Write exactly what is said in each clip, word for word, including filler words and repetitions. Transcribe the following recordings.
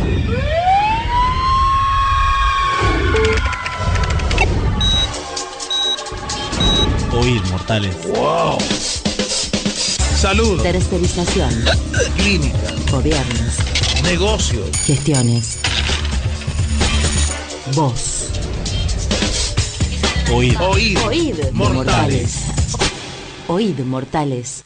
Oíd, mortales. ¡Wow! Salud. Tercerización. Clínica. Gobiernos. Negocios. Gestiones. Voz. Oíd. Oíd. Oíd. Mortales. Oíd, mortales.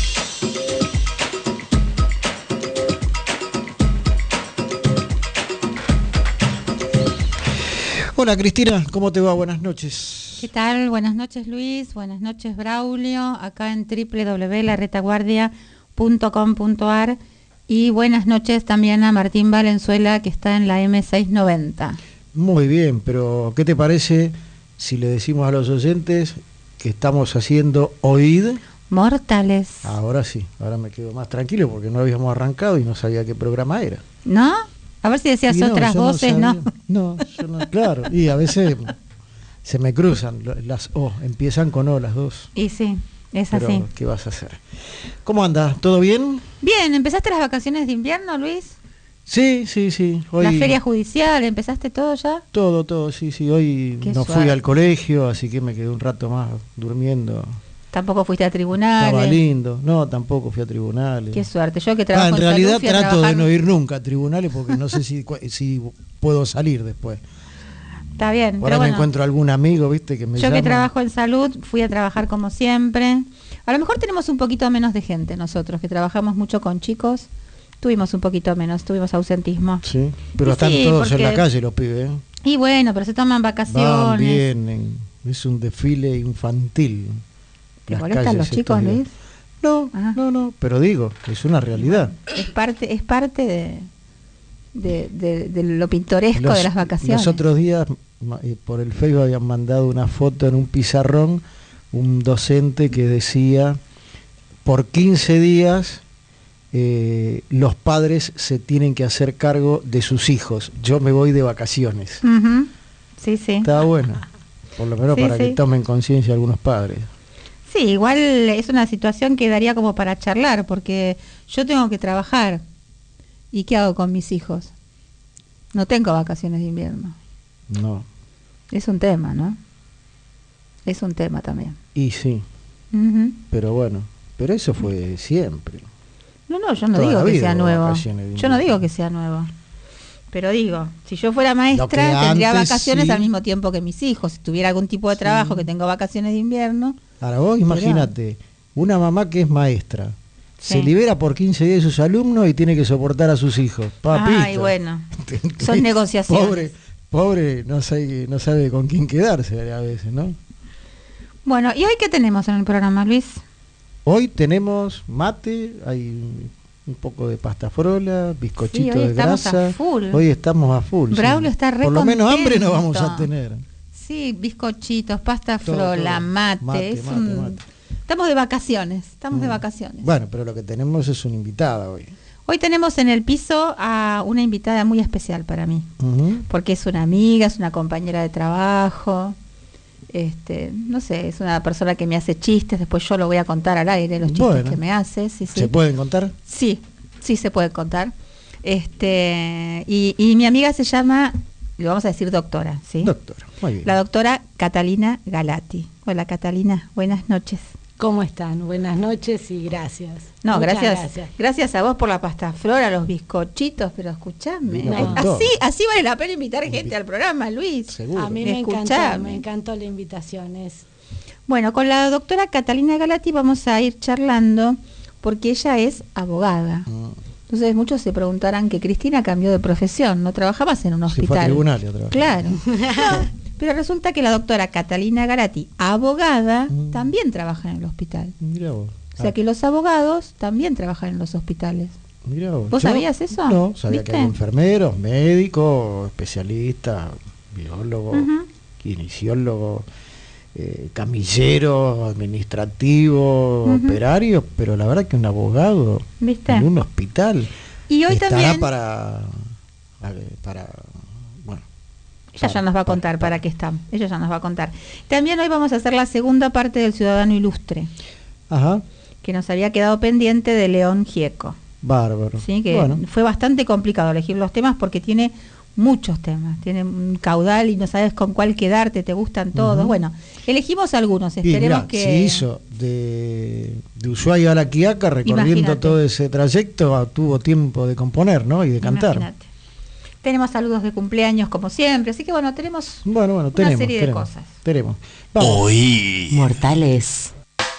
Hola Cristina, ¿cómo te va? Buenas noches. ¿Qué tal? Buenas noches Luis, buenas noches Braulio, acá en doble u doble u doble u punto la retaguardia punto com punto a r y buenas noches también a Martín Valenzuela que está en la eme seiscientos noventa. Muy bien, pero ¿qué te parece si le decimos a los oyentes que estamos haciendo Oíd? Mortales. Ahora sí, ahora me quedo más tranquilo porque no habíamos arrancado y no sabía qué programa era. ¿No? A ver si decías Y no, otras yo voces, no. ¿no? sabía. No, yo no, claro, y a veces se me cruzan las O, empiezan con O las dos. Y sí, es Pero, así. ¿qué vas a hacer? ¿Cómo andas? ¿Todo bien? Bien, ¿empezaste las vacaciones de invierno, Luis? Sí, sí, sí. Hoy, La feria judicial, ¿empezaste todo ya? Todo, todo, sí, sí. Hoy Qué no fui suerte. al colegio, así que me quedé un rato más durmiendo. Tampoco fuiste a tribunales. Estaba lindo. No, tampoco fui a tribunales. Qué suerte. Yo que Ah, trabajo en en realidad salud, fui a trato trabajar- de no ir nunca a tribunales porque no sé si, si puedo salir después. Está bien, Ahora pero me bueno. encuentro algún amigo, viste, que me Yo llama. que trabajo en salud, fui a trabajar como siempre. A lo mejor tenemos un poquito menos de gente nosotros, que trabajamos mucho con chicos. Tuvimos un poquito menos, tuvimos ausentismo. Sí, pero Y están sí, todos en porque- la calle los pibes, ¿eh? Y bueno, pero se toman vacaciones. Van, vienen. Es un desfile infantil. ¿Te Las molestan calles los estos chicos, días. Luis? No, Ah. no, no, pero digo, es una realidad. Es parte, es parte de, de, de- de lo pintoresco Los- de las vacaciones. Los otros días ma- eh, por el Facebook habían mandado una foto en un pizarrón, un docente que decía, por quince días eh, los padres se tienen que hacer cargo de sus hijos. Yo me voy de vacaciones. Ujú. Sí, sí. Está bueno, por lo menos Sí, para sí. que tomen conciencia algunos padres. Sí, igual es una situación que daría como para charlar, porque yo tengo que trabajar. ¿Y qué hago con mis hijos? No tengo vacaciones de invierno. No, Es un tema, ¿no? Es un tema también. y sí, Ujú. pero bueno, pero eso fue siempre. No, no, yo no Toda digo la que vida sea hubo nuevo. vacaciones de Yo no invierno. digo que sea nuevo. Pero digo, si yo fuera Lo maestra, que tendría antes vacaciones sí. al mismo tiempo que mis hijos. Si tuviera algún tipo de Sí. trabajo que tengo vacaciones de invierno. Ahora vos imagínate, una mamá que es maestra, Sí. se libera por quince días de sus alumnos y tiene que soportar a sus hijos. Papito. Ay, bueno. Son negociaciones. Pobre, pobre, no sabe, no sabe con quién quedarse a veces, ¿no? Bueno, ¿y hoy qué tenemos en el programa, Luis? Hoy tenemos mate, hay un poco de pasta frola, bizcochito Sí, hoy de estamos grasa. a full. Hoy estamos a full. Braulio sí. está re Por lo menos hambre no contento. vamos a tener. Sí, bizcochitos, pasta Todo, frola, todo. mate. Mate, es mate, un- mate. Estamos de vacaciones, estamos de Mm. vacaciones. Bueno, pero lo que tenemos es una invitada hoy. Hoy tenemos en el piso a una invitada muy especial para mí, Ujú. porque es una amiga, es una compañera de trabajo, este, no sé, es una persona que me hace chistes, después yo lo voy a contar al aire, los chistes Bueno. que me hace. Sí, sí. ¿Se pueden contar? Sí, sí se puede contar. Este, y, y mi amiga se llama, le vamos a decir doctora, ¿sí? Doctora, muy bien. La doctora Catalina Galati. Hola Catalina, buenas noches. ¿Cómo están? Buenas noches y gracias. No, Muchas gracias, gracias. gracias a vos por la pasta flora, los bizcochitos, pero escuchame. Vino con así, todo. así vale la pena invitar gente al programa, Luis. Seguro. A mí me encantó, Escuchame. me encantó la invitación. Es Bueno, con la doctora Catalina Galati vamos a ir charlando porque ella es abogada. Mm. Entonces muchos se preguntarán que Cristina cambió de profesión, no trabajabas en un Si fue a hospital. tribunales otra vez. Claro. No, pero resulta que la doctora Catalina Galati, abogada, Mm. también trabaja en el hospital. Mirá vos. O sea Ah, que los abogados también trabajan en los hospitales. mirá vos. ¿Vos Yo sabías eso? No, sabía ¿Viste? que había enfermeros, médicos, especialistas, biólogos, Ujú. kinesiólogos, eh, camilleros, administrativos, Ujú. operarios, pero la verdad que un abogado ¿Viste? en un hospital Y hoy estará también, para, a ver, para, bueno, ella ya nos va a contar para qué están. Ella ya nos va a contar. También hoy vamos a hacer la segunda parte del Ciudadano Ilustre, Ajá. que nos había quedado pendiente de León Gieco. Bárbaro. Sí, que Bueno. fue bastante complicado elegir los temas porque tiene muchos temas, tiene un caudal y no sabes con cuál quedarte, te gustan todos. Ujú. Bueno, elegimos algunos, Y esperemos mirá, que... si hizo de, de Ushuaia a La Quiaca, recorriendo Imagínate. todo ese trayecto, ah, tuvo tiempo de componer, ¿no? Y de cantar. Imagínate. Tenemos saludos de cumpleaños como siempre, así que bueno, tenemos Bueno, bueno, una tenemos. serie de tenemos, cosas. Tenemos. Vamos. Mortales.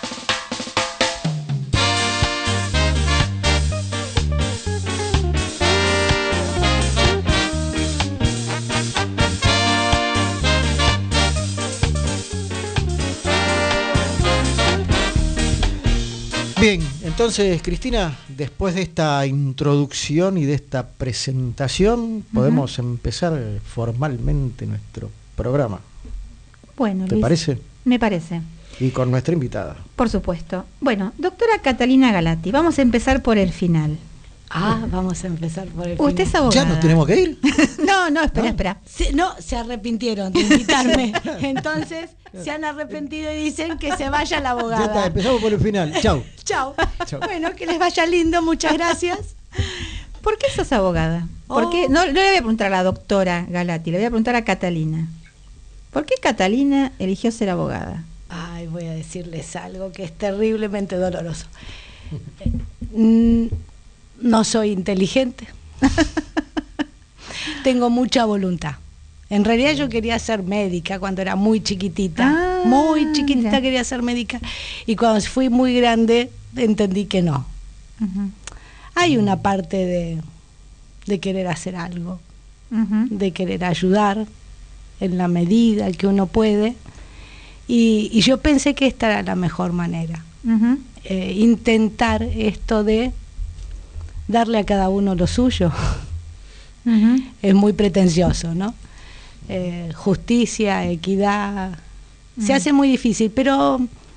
Bien, entonces, Cristina, después de esta introducción y de esta presentación, podemos empezar formalmente nuestro programa. Bueno, ¿Te Luis, parece? me parece. Y con nuestra invitada. Por supuesto. Bueno, doctora Catalina Galati, vamos a empezar por el final. Ah, vamos a empezar por el Usted es final. abogada. ¿Ya nos tenemos que ir? No, no, espera, ¿No? espera. Se- no, se arrepintieron de invitarme. Entonces, se han arrepentido y dicen que se vaya la Ya está, abogada. empezamos por el final. Chau. Chao. Chao. Bueno, que les vaya lindo, muchas gracias. ¿Por qué sos abogada? ¿Por Oh. qué? No, no le voy a preguntar a la doctora Galati, le voy a preguntar a Catalina. ¿Por qué Catalina eligió ser abogada? Ay, voy a decirles algo que es terriblemente doloroso. Eh, mm, No soy inteligente. Tengo mucha voluntad. En realidad yo quería ser médica cuando era muy chiquitita. Ah, muy chiquitita mira. quería ser médica. Y cuando fui muy grande entendí que no. Ujú, Hay una parte de, de querer hacer algo, ujú. de querer ayudar en la medida que uno puede. Y, y yo pensé que esta era la mejor manera. Ujú. Eh, intentar esto de darle a cada uno lo suyo. Ujú. Es muy pretencioso, ¿no? Eh, justicia, equidad, se Mm. hace muy difícil, pero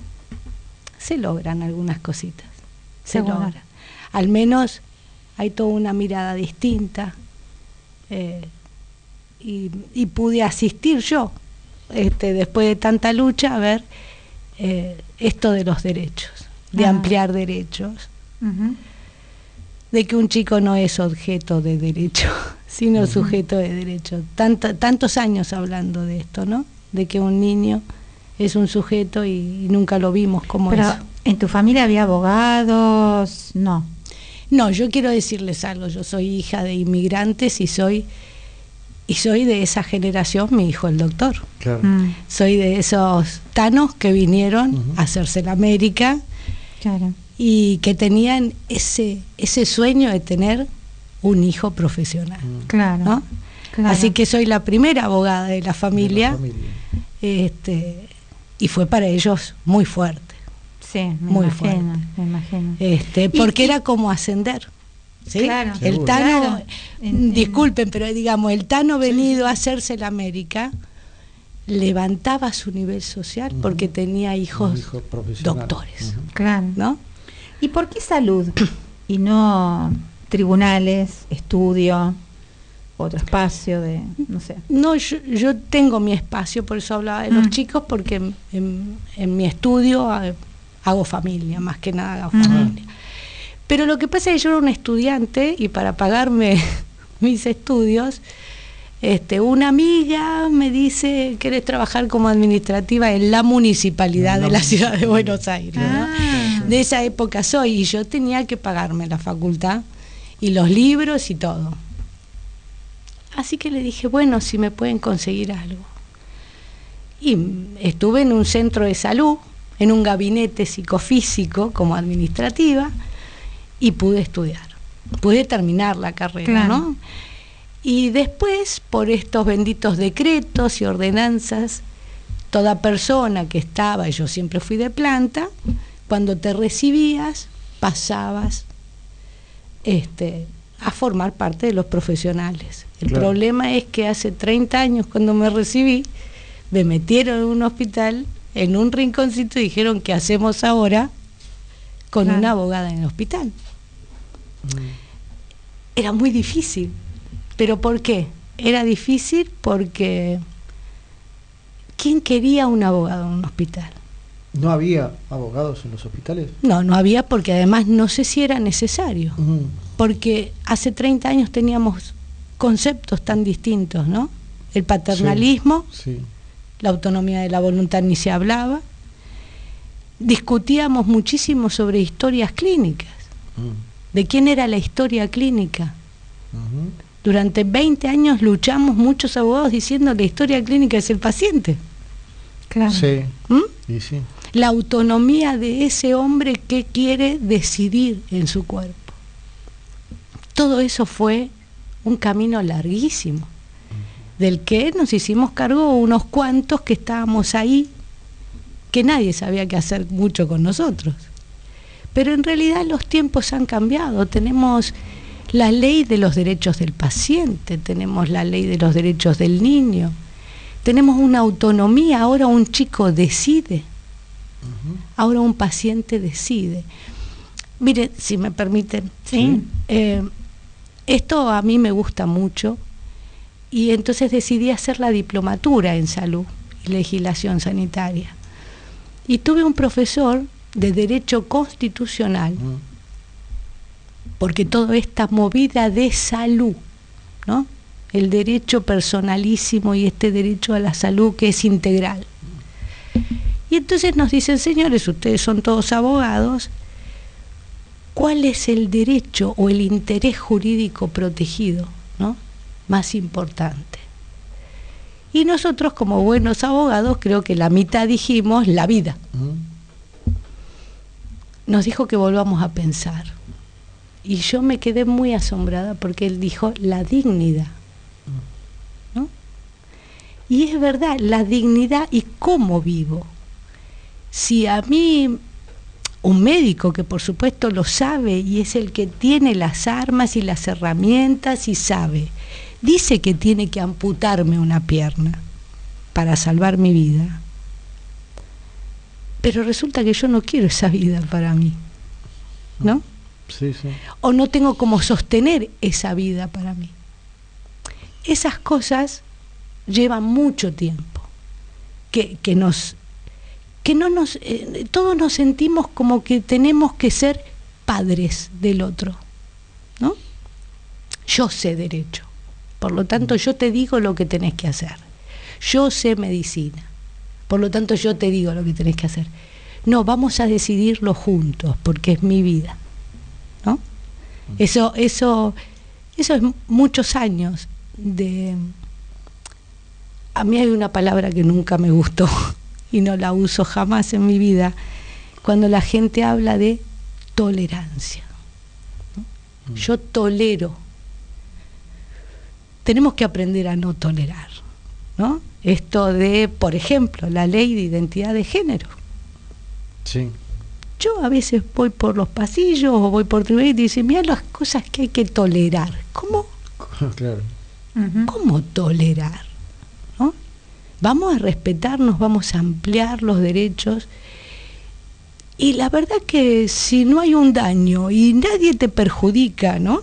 se logran algunas cositas, se Seguro. logran. Al menos hay toda una mirada distinta, eh, y, y pude asistir yo, este, después de tanta lucha, a ver eh, esto de los derechos, de Ah. ampliar derechos, Ujú. de que un chico no es objeto de derecho, sino Ujú. sujeto de derecho. Tanta- tantos años hablando de esto, ¿no? De que un niño es un sujeto y, y nunca lo vimos como Pero, eso. ¿en tu familia había abogados? No. No, yo quiero decirles algo. Yo soy hija de inmigrantes y soy y soy de esa generación, mi hijo el doctor. Claro. Mm, Soy de esos tanos que vinieron Ujú. a hacerse la América claro. y que tenían ese ese sueño de tener un hijo profesional, Claro. ¿no? claro. Así que soy la primera abogada de la familia, De la familia. este, y fue para ellos muy fuerte, Sí, me muy imagino, fuerte. me imagino. este, Y- porque y- era como ascender. ¿sí? Claro, el seguro. Tano, Claro. En- en- disculpen, pero digamos, el Tano venido a hacerse la América levantaba su nivel social Ujú. porque tenía hijos, Un hijo profesional. doctores, Ujú. Claro. ¿no? ¿Y por qué salud y no tribunales, estudio, otro espacio de, no sé? No, yo, yo tengo mi espacio, por eso hablaba de los Mm. chicos, porque en, en- en mi estudio ah, hago familia, más que nada hago Ujú. familia. Pero lo que pasa es que yo era un estudiante y para pagarme mis estudios, este, una amiga me dice, ¿querés trabajar como administrativa en la municipalidad En la de la ciudad de municipalidad. Buenos Aires? ¿no? Ah. De esa época soy, y yo tenía que pagarme la facultad y los libros y todo. Así que le dije, bueno, si me pueden conseguir algo. Y mm, estuve en un centro de salud, en un gabinete psicofísico como administrativa, y pude estudiar. Pude terminar la carrera, Claro. ¿no? Y después, por estos benditos decretos y ordenanzas, toda persona que estaba, y yo siempre fui de planta, cuando te recibías, pasabas este, a formar parte de los profesionales. El Claro. problema es que hace treinta años, cuando me recibí, me metieron en un hospital, en un rinconcito, y dijeron, ¿qué hacemos ahora con Claro. una abogada en el hospital? Era muy difícil. ¿Pero por qué? Era difícil porque ¿quién quería un abogado en un hospital? ¿No había abogados en los hospitales? No, no había, porque además no sé si era necesario, Uh-huh. porque hace treinta años teníamos conceptos tan distintos, ¿no? El paternalismo, Sí, sí. la autonomía de la voluntad ni se hablaba, discutíamos muchísimo sobre historias clínicas, Uh-huh. de quién era la historia clínica. Uh-huh. Durante veinte años luchamos muchos abogados diciendo la historia clínica es el paciente. Claro. Sí, ¿Mm? y sí. La autonomía de ese hombre que quiere decidir en su cuerpo. Todo eso fue un camino larguísimo, del que nos hicimos cargo unos cuantos que estábamos ahí, que nadie sabía qué hacer mucho con nosotros. Pero en realidad los tiempos han cambiado. Tenemos la ley de los derechos del paciente, tenemos la ley de los derechos del niño, tenemos una autonomía. Ahora un chico decide, Uh-huh. ahora un paciente decide. Mire, si me permiten, Sí. eh, esto a mí me gusta mucho, y entonces decidí hacer la diplomatura en salud y legislación sanitaria. Y tuve un profesor de Derecho Constitucional, Uh-huh. porque toda esta movida de salud, ¿no? El derecho personalísimo y este derecho a la salud que es integral. Y entonces nos dicen, señores, ustedes son todos abogados, ¿cuál es el derecho o el interés jurídico protegido, ¿no?, más importante? Y nosotros, como buenos abogados, creo que la mitad dijimos la vida. Uh-huh. Nos dijo que volvamos a pensar. Y yo me quedé muy asombrada porque él dijo la dignidad, ¿no? Y es verdad, la dignidad y cómo vivo. Si a mí, un médico que por supuesto lo sabe y es el que tiene las armas y las herramientas y sabe, dice que tiene que amputarme una pierna para salvar mi vida, pero resulta que yo no quiero esa vida para mí, ¿no? Sí, sí. O no tengo cómo sostener esa vida para mí. Esas cosas llevan mucho tiempo, que, que nos, que no nos, eh, todos nos sentimos como que tenemos que ser padres del otro, ¿no? Yo sé derecho, por lo tanto yo te digo lo que tenés que hacer. Yo sé medicina, por lo tanto yo te digo lo que tenés que hacer. No, vamos a decidirlo juntos, porque es mi vida, ¿no? Eso, eso, eso es muchos años de... A mí hay una palabra que nunca me gustó y no la uso jamás en mi vida, cuando la gente habla de tolerancia, ¿no? Yo tolero. Tenemos que aprender a no tolerar, ¿no? Esto de, por ejemplo, la ley de identidad de género. Sí. Yo a veces voy por los pasillos o voy por tribunal y dicen, mira las cosas que hay que tolerar. ¿Cómo? Claro. Ujú. ¿Cómo tolerar? ¿No? Vamos a respetarnos, vamos a ampliar los derechos. Y la verdad que si no hay un daño y nadie te perjudica, ¿no?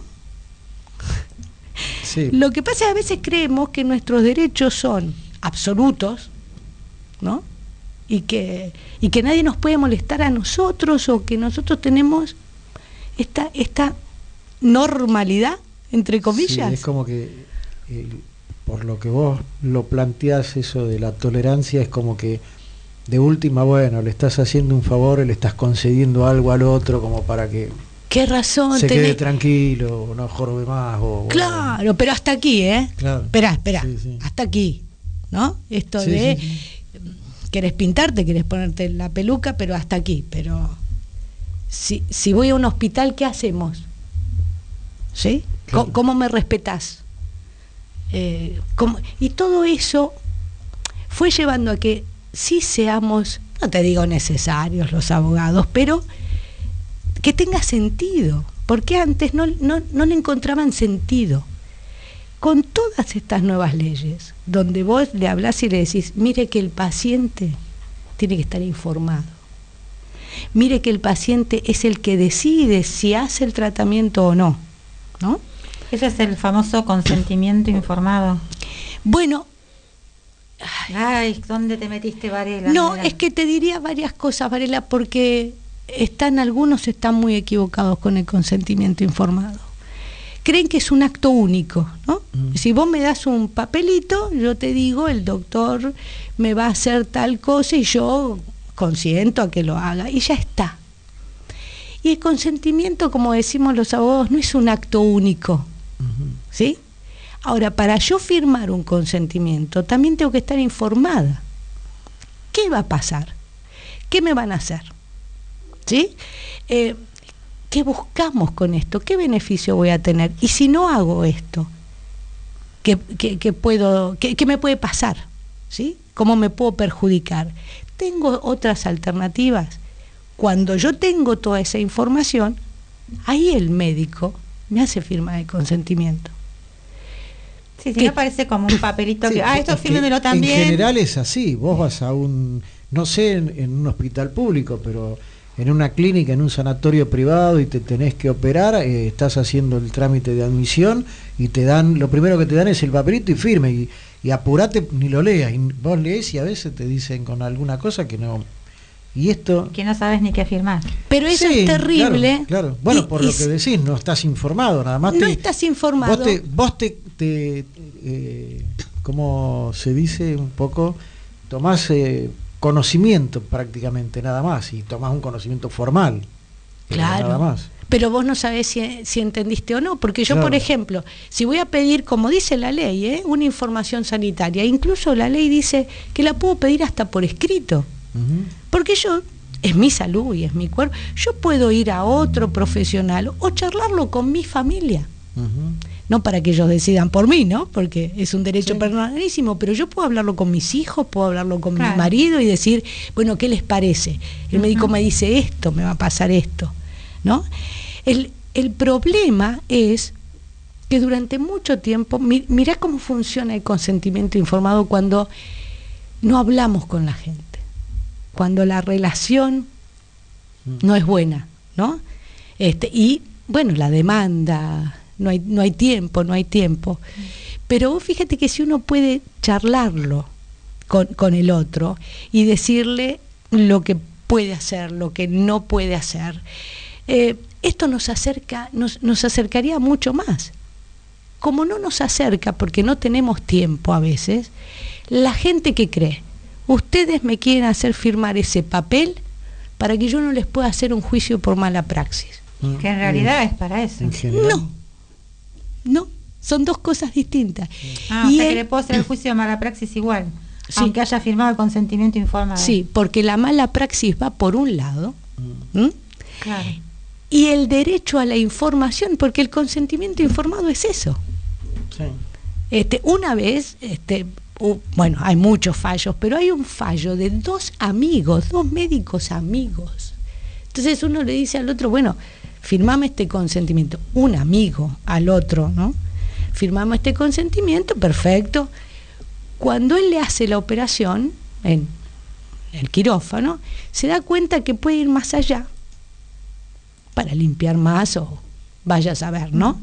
Sí. Lo que pasa es que a veces creemos que nuestros derechos son absolutos, ¿no? Y que, y que nadie nos puede molestar a nosotros, o que nosotros tenemos esta, esta normalidad, entre comillas. Sí, es como que, eh, por lo que vos lo planteás, eso de la tolerancia, es como que de última, bueno, le estás haciendo un favor, le estás concediendo algo al otro como para que ¿Qué razón se tenés? quede tranquilo, no jorobe más. O, Claro, bueno. pero hasta aquí, ¿eh? Claro. Espera, espera, Sí, sí. hasta aquí, ¿no? Esto Sí, de... sí, sí. Querés pintarte, querés ponerte la peluca, pero hasta aquí. Pero si, si voy a un hospital, ¿qué hacemos? ¿Sí? Claro. ¿Cómo, cómo me respetás? Eh, ¿cómo? Y todo eso fue llevando a que sí seamos, no te digo necesarios los abogados, pero que tenga sentido, porque antes no, no, no le encontraban sentido. Con todas estas nuevas leyes, donde vos le hablás y le decís, mire que el paciente tiene que estar informado, mire que el paciente es el que decide si hace el tratamiento o no, ¿no? Ese es el famoso consentimiento informado. Bueno, Ay, ¿dónde te metiste, Varela? No, Mira. es que te diría varias cosas, Varela, porque están algunos están muy equivocados con el consentimiento informado. Creen que es un acto único, ¿no? Mm. Si vos me das un papelito, yo te digo, el doctor me va a hacer tal cosa y yo consiento a que lo haga y ya está. Y el consentimiento, como decimos los abogados, no es un acto único, uh-huh. ¿sí? Ahora, para yo firmar un consentimiento, también tengo que estar informada. ¿Qué va a pasar? ¿Qué me van a hacer? ¿Sí? Eh, ¿Qué buscamos con esto? ¿Qué beneficio voy a tener? Y si no hago esto, ¿qué, qué, qué puedo, qué, qué me puede pasar? ¿Sí? ¿Cómo me puedo perjudicar? ¿Tengo otras alternativas? Cuando yo tengo toda esa información, ahí el médico me hace firmar el consentimiento. Sí, sí, me parece como un papelito sí, que, ah, esto fírmemelo también. En general es así, vos vas a un, no sé, en, en un hospital público, pero en una clínica, en un sanatorio privado y te tenés que operar, eh, estás haciendo el trámite de admisión y te dan, lo primero que te dan es el papelito y firme, y, y apurate, ni lo leas, y vos lees y a veces te dicen con alguna cosa que no... Y esto que no sabes ni qué firmar. Pero eso sí, es terrible. Claro, claro. Bueno, y, por y, lo que decís, no estás informado, nada más. No te, estás informado. Vos te, vos te, te eh, ¿cómo se dice? Un poco, tomás eh, conocimiento prácticamente, nada más, y tomás un conocimiento formal. Claro. Nada más. Pero vos no sabés si, si entendiste o no, porque yo, claro. por ejemplo, si voy a pedir, como dice la ley, ¿eh? una información sanitaria, incluso la ley dice que la puedo pedir hasta por escrito. Uh-huh. Porque yo, es mi salud y es mi cuerpo, yo puedo ir a otro profesional o charlarlo con mi familia. Uh-huh. No para que ellos decidan por mí, ¿no? Porque es un derecho sí. personalísimo, pero yo puedo hablarlo con mis hijos, puedo hablarlo con claro. mi marido y decir, bueno, ¿qué les parece? El uh-huh. médico me dice esto, me va a pasar esto, ¿no? El, el problema es que durante mucho tiempo, mi, mirá cómo funciona el consentimiento informado cuando no hablamos con la gente. Cuando la relación no es buena, ¿no? Este, y bueno, la demanda, no hay, no hay tiempo, no hay tiempo. Pero vos fíjate que si uno puede charlarlo con, con el otro y decirle lo que puede hacer, lo que no puede hacer, eh, esto nos acerca, nos, nos acercaría mucho más. Como no nos acerca porque no tenemos tiempo a veces, la gente que cree, ustedes me quieren hacer firmar ese papel para que yo no les pueda hacer un juicio por mala praxis. Que en realidad es para eso. No, no, son dos cosas distintas. Ah, y o sea el, que le puedo hacer el juicio de mala praxis igual, sí, aunque haya firmado el consentimiento informado. Sí, porque la mala praxis va por un lado, ¿Mm? Claro. y el derecho a la información, porque el consentimiento informado es eso. Sí. Este, una vez, este, uh, bueno, hay muchos fallos, pero hay un fallo de dos amigos, dos médicos amigos. Entonces uno le dice al otro, bueno, firmame este consentimiento. Un amigo al otro, ¿no? Firmamos este consentimiento, perfecto. Cuando él le hace la operación en el quirófano, se da cuenta que puede ir más allá para limpiar más o vaya a saber, ¿no?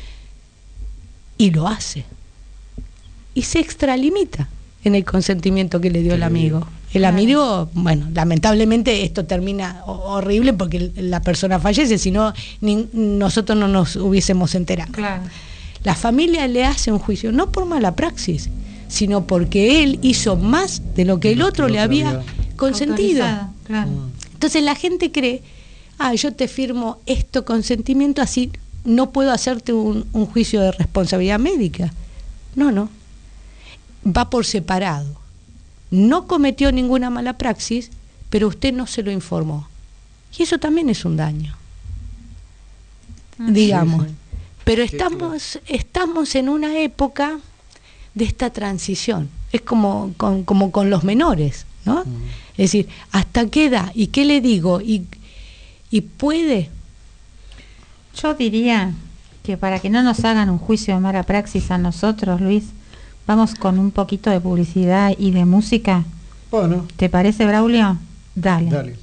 Y lo hace. Y se extralimita en el consentimiento que le dio el amigo. El amigo, bueno, lamentablemente esto termina horrible porque la persona fallece, si no, ni, nosotros no nos hubiésemos enterado. Claro. La familia le hace un juicio, no por mala praxis, sino porque él hizo más de lo que el otro le había consentido. Claro. Entonces la gente cree, ah, yo te firmo esto consentimiento, así no puedo hacerte un, un juicio de responsabilidad médica. No, no. Va por separado. No cometió ninguna mala praxis, pero usted no se lo informó. Y eso también es un daño. Ah, digamos. Sí, sí. Pero estamos, estamos en una época de esta transición. Es como con, como con los menores, ¿no? Uh-huh. Es decir, ¿hasta qué edad? ¿Y qué le digo? ¿Y, y puede? Yo diría que para que no nos hagan un juicio de mala praxis a nosotros, Luis, vamos con un poquito de publicidad y de música. Bueno. ¿Te parece, Braulio? Dale. Dale.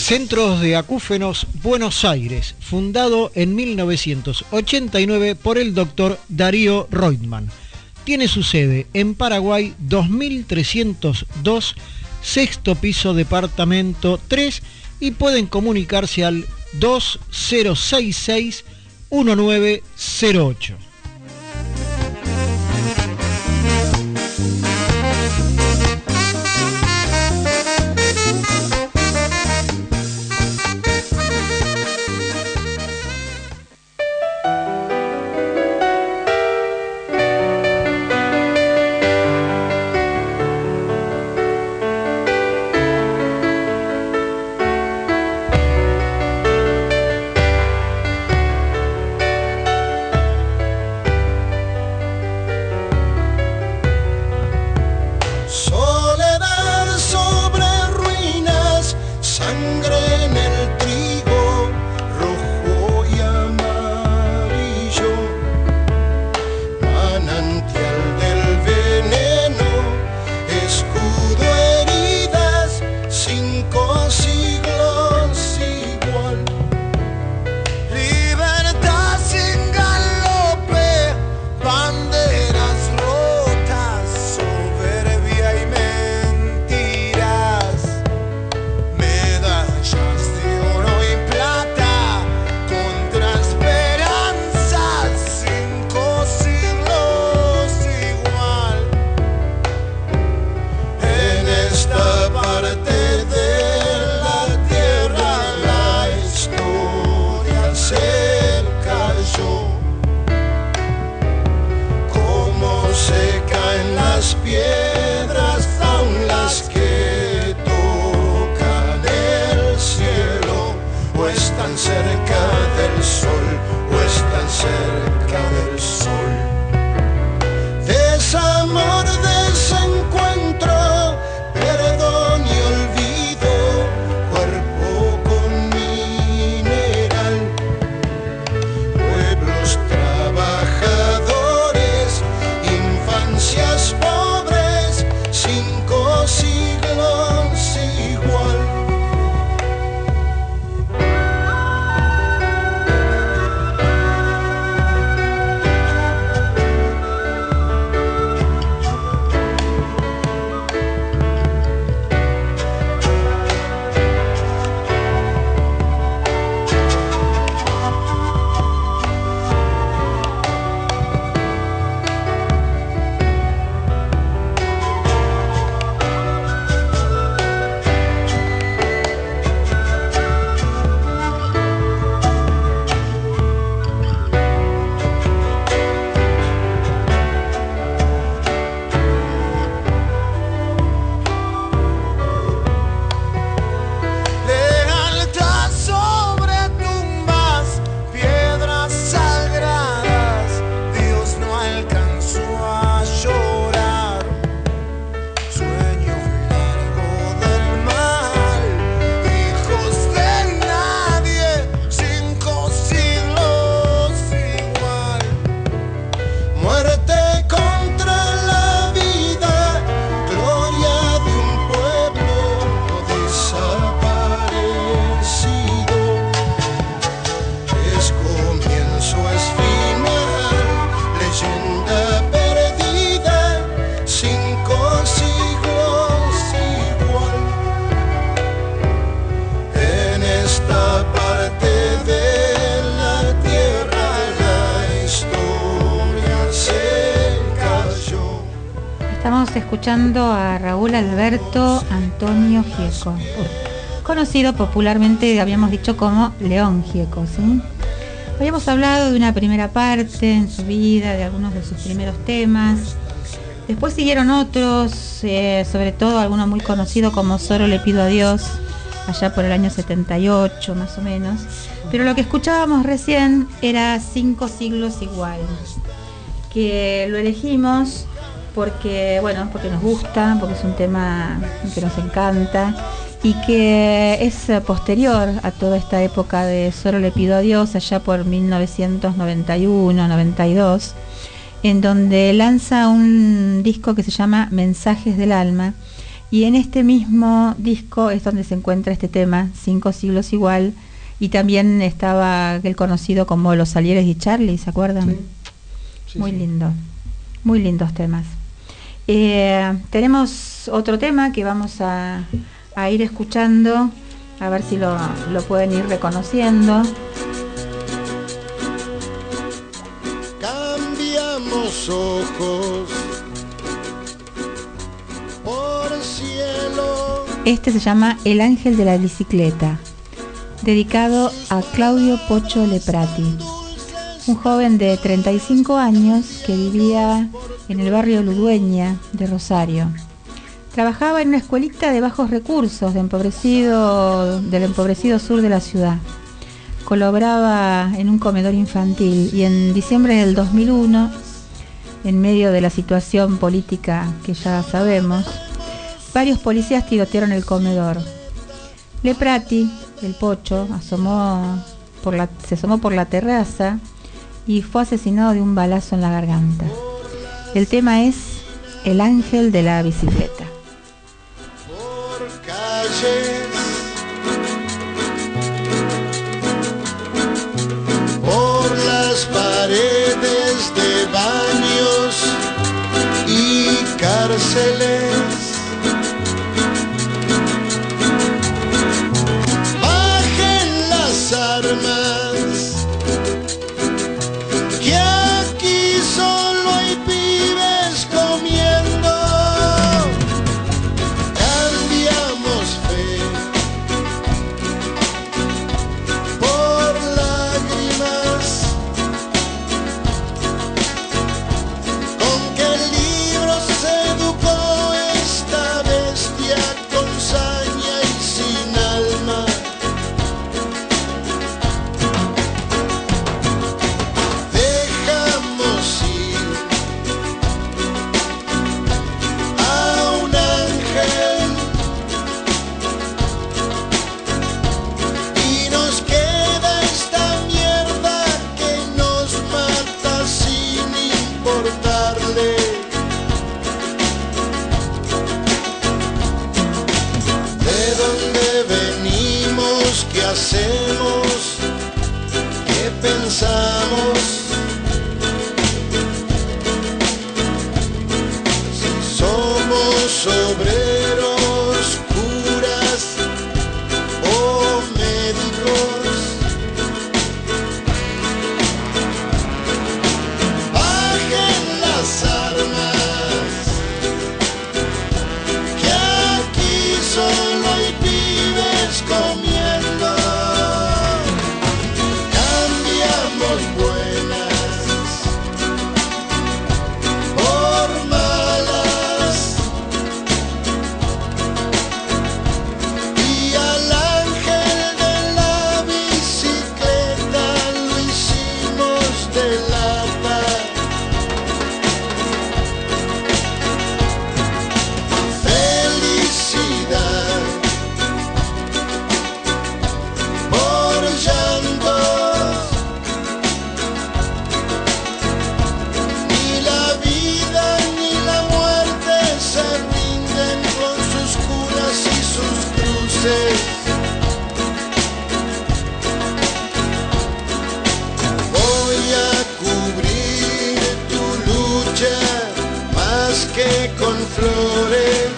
Centros de Acúfenos Buenos Aires, fundado en mil novecientos ochenta y nueve por el doctor Darío Reutemann. Tiene su sede en Paraguay dos mil trescientos dos, sexto piso, departamento tres, y pueden comunicarse al dos cero seis seis, uno nueve cero ocho. Escuchando a Raúl Alberto Antonio Gieco, conocido popularmente, habíamos dicho, como León Gieco, ¿sí? Habíamos hablado de una primera parte en su vida, de algunos de sus primeros temas. Después siguieron otros, eh, sobre todo algunos muy conocidos como Solo le pido a Dios, allá por el año setenta y ocho más o menos. Pero lo que escuchábamos recién era Cinco siglos igual, que lo elegimos porque, bueno, porque nos gusta, porque es un tema que nos encanta y que es posterior a toda esta época de Solo le pido a Dios, allá por mil novecientos noventa y uno, noventa y dos, en donde lanza un disco que se llama Mensajes del Alma, Y en este mismo disco es donde se encuentra este tema, Cinco siglos igual, y también estaba el conocido como Los Salieres y Charlie, ¿se acuerdan? Sí. Sí, muy sí. lindo, muy lindos temas. Eh, tenemos otro tema que vamos a, a ir escuchando, a ver si lo, lo pueden ir reconociendo. Cambiamos ojos por cielo. Este se llama El Ángel de la Bicicleta, dedicado a Claudio Pocho Leprati, un joven de treinta y cinco años que vivía en el barrio Ludueña de Rosario. Trabajaba en una escuelita de bajos recursos de empobrecido, del empobrecido sur de la ciudad. Colaboraba en un comedor infantil y en diciembre del dos mil uno, en medio de la situación política que ya sabemos, varios policías tirotearon el comedor. Leprati, el Pocho, asomó por la, se asomó por la terraza y fue asesinado de un balazo en la garganta. El tema es El Ángel de la Bicicleta. Por calles, por las paredes de baños y cárceles, bajen las armas, que aquí solo hay pibes comiendo. Cambiamos fe por lágrimas, con qué libros se educó esta bestia con saña y sin alma. Dejamos ir a un ángel y nos queda esta mierda que nos mata sin importarle. ¿De dónde venimos? ¿Qué hacemos? ¿Qué pensamos? Si somos obreros, curas o médicos. Bajen las armas, que aquí solo hay pibes comiendo. Cambiamos buenas por malas y al ángel de la bicicleta lo hicimos de lata. Felicidad por llanto, ni la vida ni la muerte se rinden con sus curas y sus cruces. Voy a cubrir tu lucha más que con flores.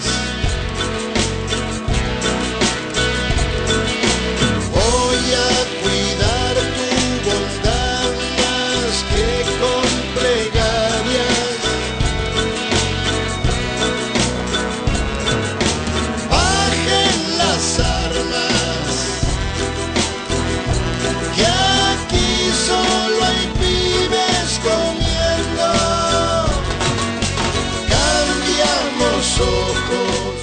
Voy a cuidar tu bondad más que con plegarias. Bajen las armas, que aquí solo hay pibes comiendo. Cambiamos ojos.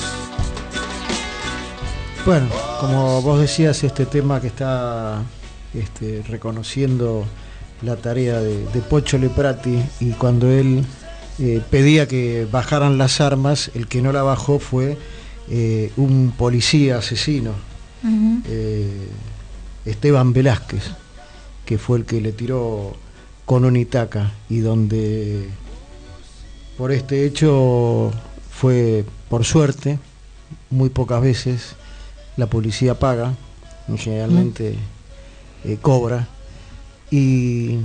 Bueno, como vos decías, este tema que está este, reconociendo la tarea de, de Pocho Leprati, y cuando él eh, pedía que bajaran las armas, el que no la bajó fue eh, un policía asesino, Uh-huh. eh, Esteban Velázquez, que fue el que le tiró con un Itaca, y donde por este hecho fue, por suerte, muy pocas veces la policía paga, generalmente mm. eh, cobra, y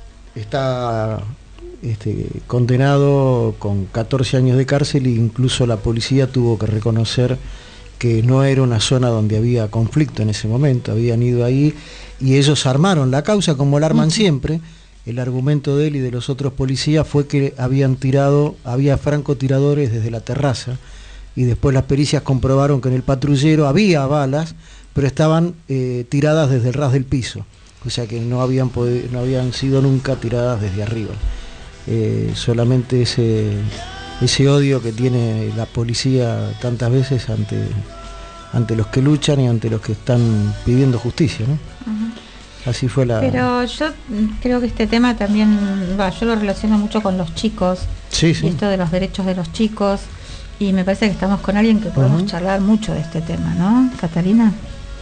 está este, condenado con catorce años de cárcel, e incluso la policía tuvo que reconocer que no era una zona donde había conflicto en ese momento, habían ido ahí y ellos armaron la causa como la arman uh-huh. siempre. El argumento de él y de los otros policías fue que habían tirado, había francotiradores desde la terraza, y después las pericias comprobaron que en el patrullero había balas, pero estaban eh, tiradas desde el ras del piso, o sea que no habían, podido, no habían sido nunca tiradas desde arriba. Eh, solamente ese, ese odio que tiene la policía tantas veces ante, ante los que luchan y ante los que están pidiendo justicia, ¿no? Uh-huh. Así fue la... Pero yo creo que este tema también, va, yo lo relaciono mucho con los chicos, sí, sí. y esto de los derechos de los chicos, y me parece que estamos con alguien que podemos uh-huh. charlar mucho de este tema, ¿no, Catalina?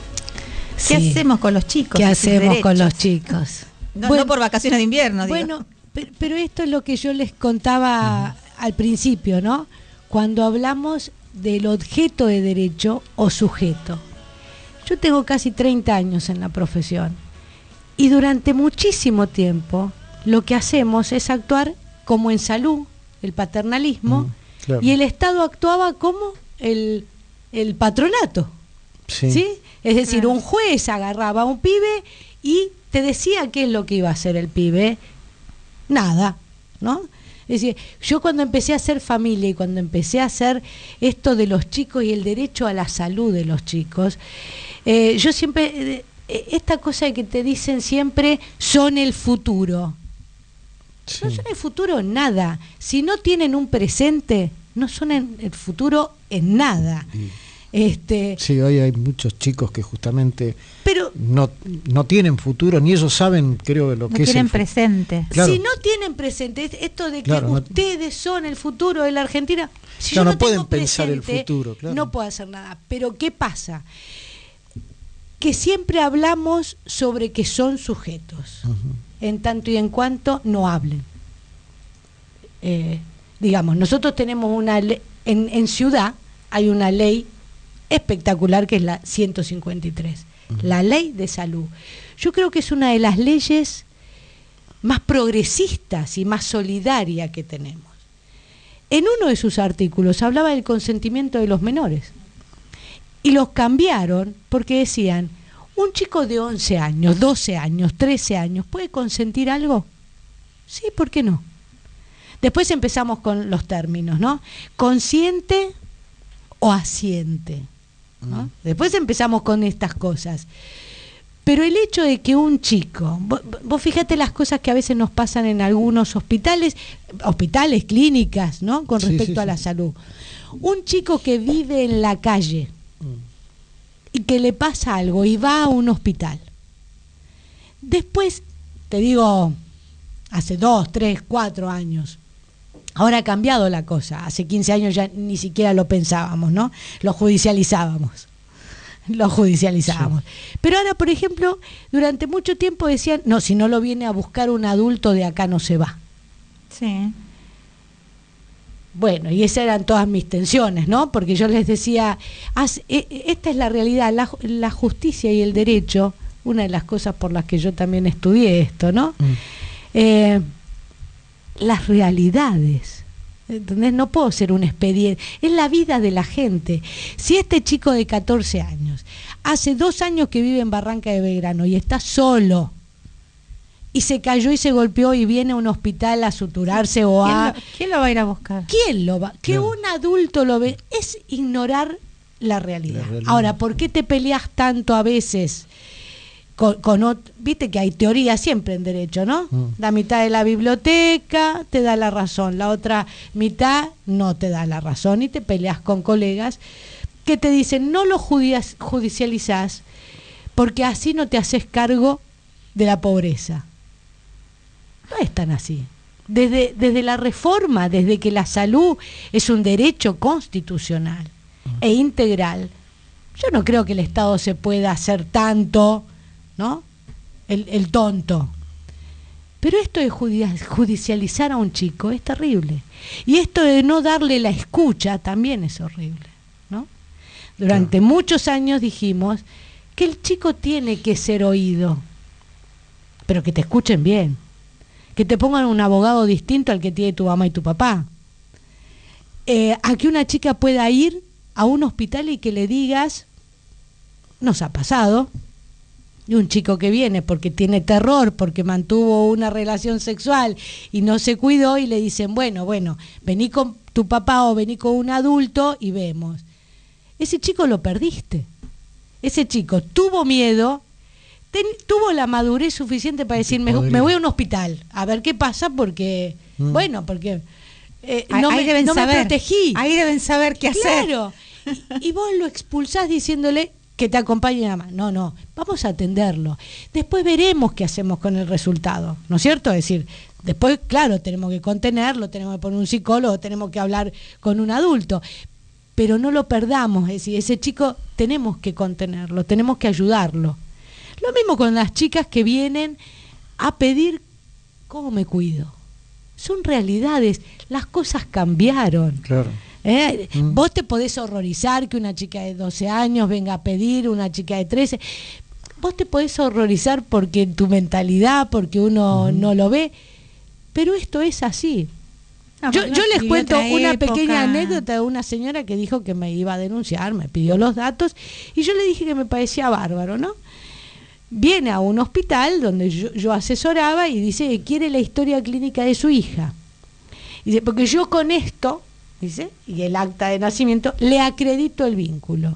¿Qué Sí. hacemos con los chicos? ¿Qué hacemos con los chicos? No, bueno, no por vacaciones de invierno, digo. Bueno, pero, pero esto es lo que yo les contaba uh-huh. al principio, ¿no? Cuando hablamos del objeto de derecho o sujeto. Yo tengo casi treinta años en la profesión, y durante muchísimo tiempo lo que hacemos es actuar como en salud, el paternalismo, mm, claro. y el Estado actuaba como el, el patronato. Sí. ¿Sí? Es decir, claro. un juez agarraba a un pibe y te decía qué es lo que iba a hacer el pibe. Nada, ¿no? Es decir, yo cuando empecé a hacer familia y cuando empecé a hacer esto de los chicos y el derecho a la salud de los chicos, eh, yo siempre... Eh, esta cosa de que te dicen siempre son el futuro. Sí. No son el futuro nada. Si no tienen un presente, no son el futuro en nada. Sí. Este, sí, hoy hay muchos chicos que justamente pero, no, no tienen futuro, ni ellos saben, creo, lo no que es tienen presente. Claro. Si no tienen presente, esto de que claro, ustedes no, son el futuro de la Argentina, si claro, yo no, no pueden tengo pensar presente, el futuro, claro. no puedo hacer nada. Pero ¿qué pasa? Que siempre hablamos sobre que son sujetos, uh-huh. en tanto y en cuanto no hablen. Eh, digamos, nosotros tenemos una ley, en, en Ciudad hay una ley espectacular que es la ciento cincuenta y tres, uh-huh. la ley de salud. Yo creo que es una de las leyes más progresistas y más solidaria que tenemos. En uno de sus artículos hablaba del consentimiento de los menores. Y los cambiaron porque decían, un chico de once años, doce años, trece años, ¿puede consentir algo? Sí, ¿por qué no? Después empezamos con los términos, ¿no? Consciente o asiente, ¿no? Mm. Después empezamos con estas cosas. Pero el hecho de que un chico, vos, vos fíjate las cosas que a veces nos pasan en algunos hospitales, hospitales, clínicas, ¿no? Con respecto sí, sí, a la sí. salud. Un chico que vive en la calle, y que le pasa algo y va a un hospital. Después, te digo, hace dos, tres, cuatro años, ahora ha cambiado la cosa. Hace quince años ya ni siquiera lo pensábamos, ¿no? Lo judicializábamos. Lo judicializábamos. Sí. Pero ahora, por ejemplo, durante mucho tiempo decían, no, si no lo viene a buscar un adulto, de acá no se va. Sí. Bueno, y esas eran todas mis tensiones, ¿no? Porque yo les decía, esta es la realidad, la, la justicia y el derecho, una de las cosas por las que yo también estudié esto, ¿no? Mm. Eh, las realidades, ¿entendés? No puedo ser un expediente, es la vida de la gente. Si este chico de catorce años, hace dos años que vive en Barranca de Belgrano y está solo, y se cayó y se golpeó y viene a un hospital a suturarse o a... ¿Quién lo, ¿quién lo va a ir a buscar? ¿Quién lo va? Que claro. un adulto lo ve, es ignorar la realidad. la realidad. Ahora, ¿por qué te peleas tanto a veces con, con ot- viste que hay teoría siempre en derecho, ¿no? Mm. La mitad de la biblioteca te da la razón, la otra mitad no te da la razón y te peleas con colegas que te dicen no lo judici- judicializás porque así no te haces cargo de la pobreza. No es tan así. Desde, desde la reforma, desde que la salud es un derecho constitucional e integral, yo no creo que el Estado se pueda hacer tanto, ¿no? El, el tonto. Pero esto de judicializar a un chico es terrible. Y esto de no darle la escucha también es horrible, ¿no? Durante claro. muchos años dijimos que el chico tiene que ser oído, pero que te escuchen bien, que te pongan un abogado distinto al que tiene tu mamá y tu papá. Eh, a que una chica pueda ir a un hospital y que le digas, nos ha pasado, y un chico que viene porque tiene terror, porque mantuvo una relación sexual y no se cuidó, y le dicen, bueno, bueno, vení con tu papá o vení con un adulto y vemos. Ese chico lo perdiste. Ese chico tuvo miedo, ten, tuvo la madurez suficiente para decir, me, me voy a un hospital, a ver qué pasa, porque, mm. bueno, porque eh, no, ahí me, deben no saber, me protegí. Ahí deben saber qué hacer. Claro. Y, y vos lo expulsás diciéndole que te acompañe nada más. No, no, vamos a atenderlo. Después veremos qué hacemos con el resultado, ¿no es cierto? Es decir, después, claro, tenemos que contenerlo, tenemos que poner un psicólogo, tenemos que hablar con un adulto, pero no lo perdamos. Es decir, ese chico tenemos que contenerlo, tenemos que ayudarlo. Lo mismo con las chicas que vienen a pedir cómo me cuido. Son realidades, las cosas cambiaron. Claro. ¿Eh? Mm. Vos te podés horrorizar que una chica de doce años venga a pedir, una chica de trece. Vos te podés horrorizar porque tu mentalidad, porque uno mm. no lo ve, pero esto es así. No, yo yo les cuento una época. pequeña anécdota de una señora que dijo que me iba a denunciar, me pidió los datos y yo le dije que me parecía bárbaro, ¿no? Viene a un hospital donde yo, yo asesoraba y dice que quiere la historia clínica de su hija. Dice, porque yo con esto, dice, y el acta de nacimiento, le acredito el vínculo.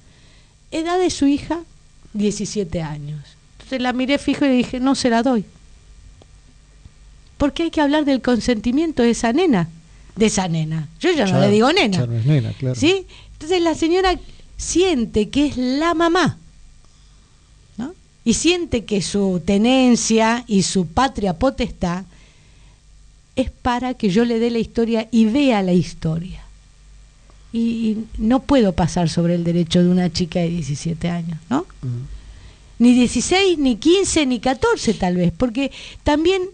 Edad de su hija, diecisiete años. Entonces la miré fijo y le dije, no se la doy. Porque hay que hablar del consentimiento de esa nena, de esa nena. Yo ya no, ya, le digo nena. Ya no es nena, claro. ¿Sí? Entonces la señora siente que es la mamá, ¿no? Y siente que su tenencia y su patria potestad es para que yo le dé la historia y vea la historia. Y, y no puedo pasar sobre el derecho de una chica de diecisiete años, ¿no? Mm. Ni dieciséis, ni quince, ni catorce tal vez, porque también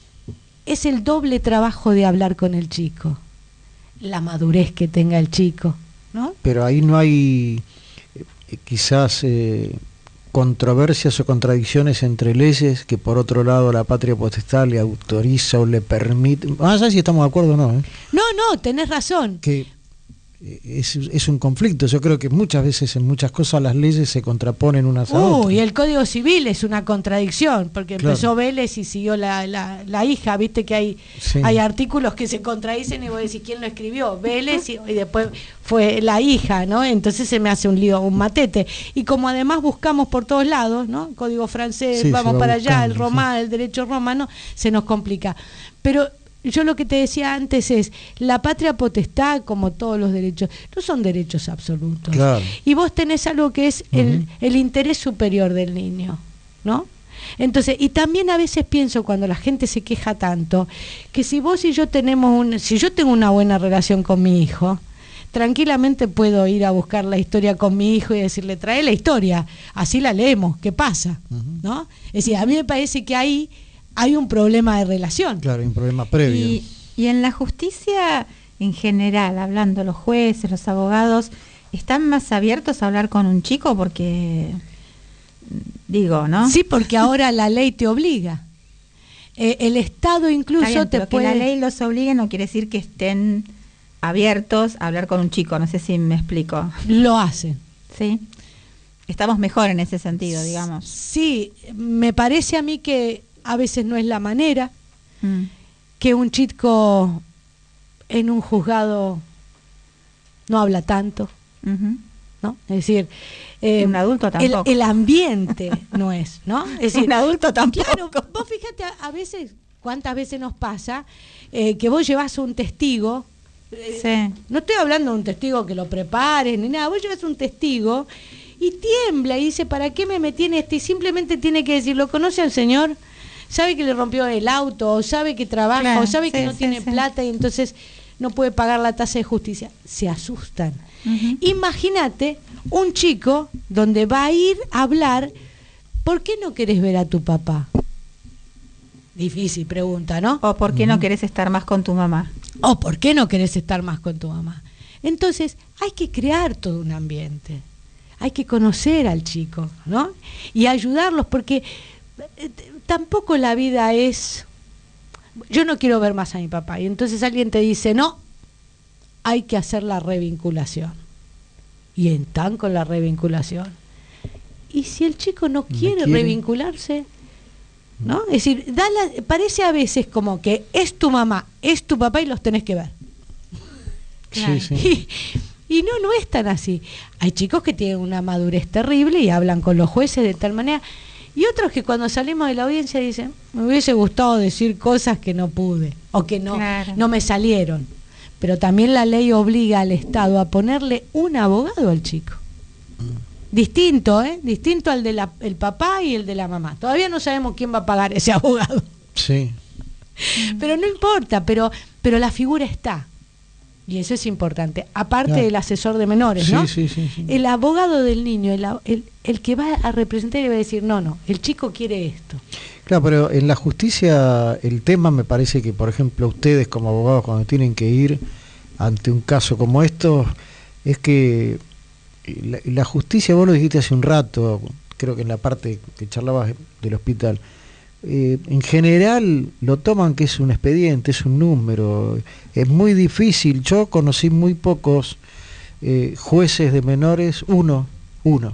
es el doble trabajo de hablar con el chico, la madurez que tenga el chico, ¿no? Pero ahí no hay eh, quizás eh, controversias o contradicciones entre leyes que por otro lado la patria potestad le autoriza o le permite. Vamos a ver si estamos de acuerdo o no. ¿eh? No, no, tenés razón. Que es, es un conflicto. Yo creo que muchas veces en muchas cosas las leyes se contraponen unas a otras. Uh, y el Código Civil es una contradicción, porque claro. empezó Vélez y siguió la, la, la hija. Viste que hay, sí. hay artículos que se contradicen y vos decís quién lo escribió, Vélez, y, y después fue la hija, ¿no? Entonces se me hace un lío, un matete. Y como además buscamos por todos lados, ¿no? Código francés, sí, vamos va para buscando, allá, el romano, sí. el derecho romano, se nos complica. Pero yo lo que te decía antes es, la patria potestad, como todos los derechos, no son derechos absolutos. Claro. Y vos tenés algo que es uh-huh. el, el interés superior del niño, ¿no? Entonces, y también a veces pienso cuando la gente se queja tanto, que si vos y yo tenemos un, si yo tengo una buena relación con mi hijo, tranquilamente puedo ir a buscar la historia con mi hijo y decirle, trae la historia, así la leemos, ¿qué pasa? Uh-huh. ¿No? Es decir, a mí me parece que ahí hay un problema de relación. Claro, hay un problema previo. Y, y en la justicia en general, hablando los jueces, los abogados, ¿están más abiertos a hablar con un chico? Porque, digo, ¿no? Sí, porque ahora la ley te obliga. Eh, el Estado incluso bien, te pero puede... que la ley los obligue no quiere decir que estén abiertos a hablar con un chico, no sé si me explico. Lo hacen. Sí. Estamos mejor en ese sentido, digamos. Sí, me parece a mí que a veces no es la manera, mm. que un chico en un juzgado no habla tanto, uh-huh. ¿no? Es decir, eh, un adulto tampoco. El, el ambiente no es, ¿no? Es decir, un adulto tampoco. Claro, vos fíjate a, a veces, cuántas veces nos pasa eh, que vos llevas un testigo, eh, sí. no estoy hablando de un testigo que lo prepares ni nada, vos llevas un testigo y tiembla y dice, ¿para qué me metí en este? Y simplemente tiene que decir, ¿lo conoce al señor? Sabe que le rompió el auto, o sabe que trabaja, claro, o sabe sí, que no sí, tiene sí. plata y entonces no puede pagar la tasa de justicia. Se asustan. Uh-huh. Imagínate un chico donde va a ir a hablar, ¿por qué no querés ver a tu papá? Difícil pregunta, ¿no? O ¿por qué uh-huh. no querés estar más con tu mamá? O ¿por qué no querés estar más con tu mamá? Entonces, hay que crear todo un ambiente. Hay que conocer al chico, ¿no? Y ayudarlos, porque eh, tampoco la vida es... Yo no quiero ver más a mi papá. Y entonces alguien te dice, no, hay que hacer la revinculación. Y están con la revinculación. Y si el chico no quiere, quiere? revincularse, ¿no? Es decir, da la, parece a veces como que es tu mamá, es tu papá y los tenés que ver. Claro. Sí, sí. Y, y no, no es tan así. Hay chicos que tienen una madurez terrible y hablan con los jueces de tal manera. Y otros que cuando salimos de la audiencia dicen, me hubiese gustado decir cosas que no pude o que no, claro. no me salieron. Pero también la ley obliga al Estado a ponerle un abogado al chico. Distinto, ¿eh? Distinto al del el papá y el de la mamá. Todavía no sabemos quién va a pagar ese abogado. Sí. Pero no importa, pero, pero la figura está. Y eso es importante. Aparte claro. del asesor de menores, ¿no? Sí, sí, sí, sí. El abogado del niño, el, el, el que va a representar y va a decir, no, no, el chico quiere esto. Claro, pero en la justicia el tema me parece que, por ejemplo, ustedes como abogados cuando tienen que ir ante un caso como esto, es que la, la justicia, vos lo dijiste hace un rato, creo que en la parte que charlabas del hospital, eh, en general lo toman que es un expediente, es un número, es muy difícil. Yo conocí muy pocos eh, jueces de menores, uno, uno,